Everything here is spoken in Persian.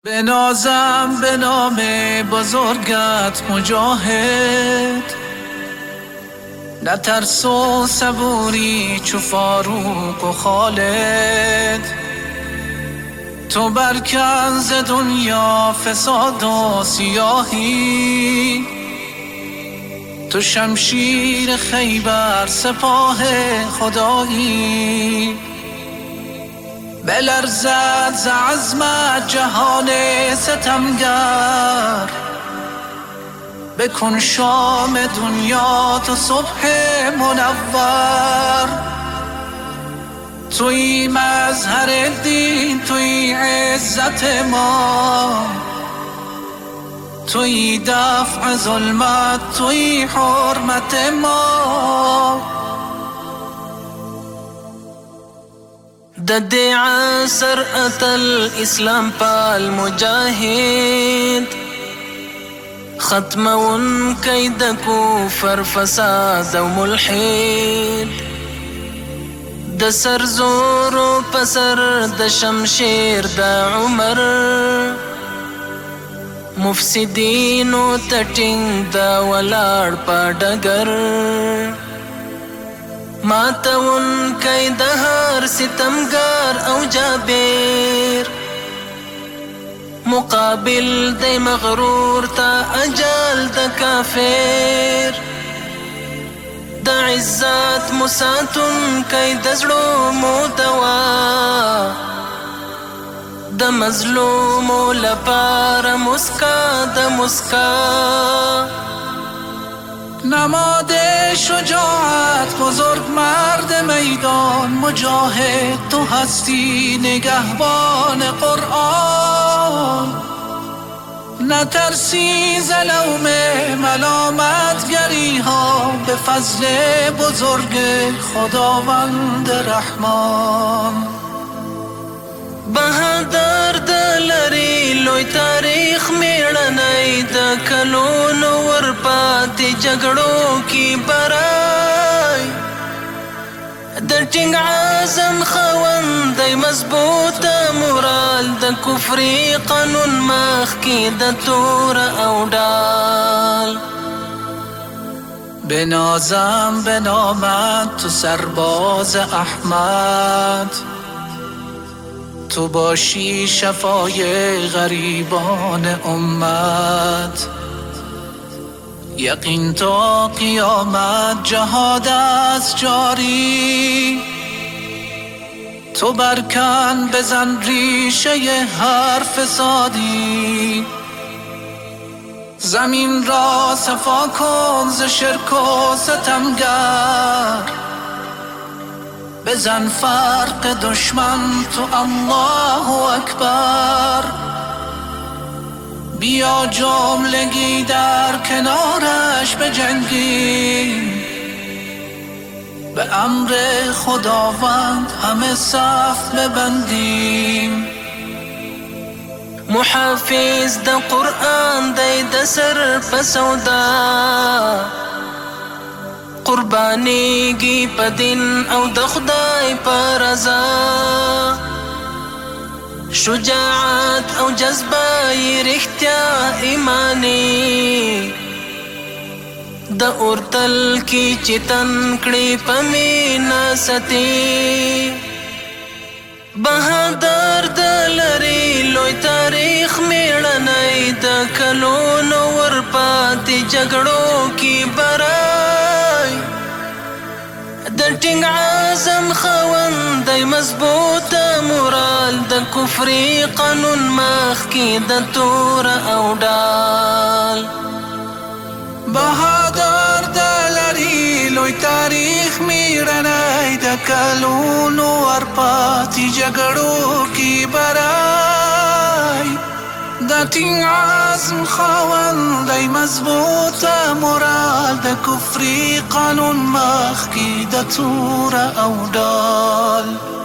بنازم به نام بزرگت مجاهد، نترس و صبوری چو فاروق و خالد. تو برکن ز دنیا فساد و سیاهی، تو شمشیر خیبر سپاه خدایی. بلرزد ز عزمت جهان ستمگر، بکن شام دنیا تو صبح منور. توی مظهر دین، توی عزت ما، توی دفع ظلمت، توی حرمت ما. د دې عصر اتل اسلام پال مجاهد، ختمون کید کفر فساد او ملحد. د سر زور و پسر د شمشیر د عمر، مفسدین و تټینګ د ولاړ په ډګر. ماتون کئی دهر ستمگر او جابر، مقابل دی مغرور تا اجال د کافر. د عزت مساتون کئی دزړو مو دوا، د مظلوم لپاره مسکا د مسکا. نماد شجاعت بزرگ مرد میدان مجاهد، تو هستی نگهبان قرآن. نترسی ز لوم ملامتگری ها، به فضل بزرگ خداوند رحمان. بهادر د لري لوی تاریخ میړنی، د کلونو ورپاتې جګړو کی برای. د ټینګ عزم خوندی مضبوطه مورال، د کفري قانون مخ کی د تور او ډال. بنازم به نامت تو سرباز احمد، تو باشی شفای غریبان امت. یقین تا قیامت جهاد است جاری، تو برکن بزن ریشه هر فسادی. زمین را صفا کن ز شرک و ستمگر، بزن فرق دشمن تو الله اکبر. بیا جملگی در کنارش بجنگیم، به امر خداوند همه صف ببندیم. محافظ د قرآن دی د سر په سودا، قربانیږي په دین او د خدای په رضا. شجاعت او جذبه یې رښتیا ایمانی، د اورتل کی چتن کړي په مینا ستی. بهادر د لري لوی تاریخ میړنی، د کلونو ورپاتې جګړو کی برای. د ټینګ عزم خوندی مضبوطه مورال، د کفري قانون مخ کی د تور او ډال. بهادر د لري لوی تاریخ میړنی، د کلونو ورپاتې جګړو کی برای. د ټینګ عزم خوندی مضبوطه مورال، د کفري قانون مخ کی د تور او ډال.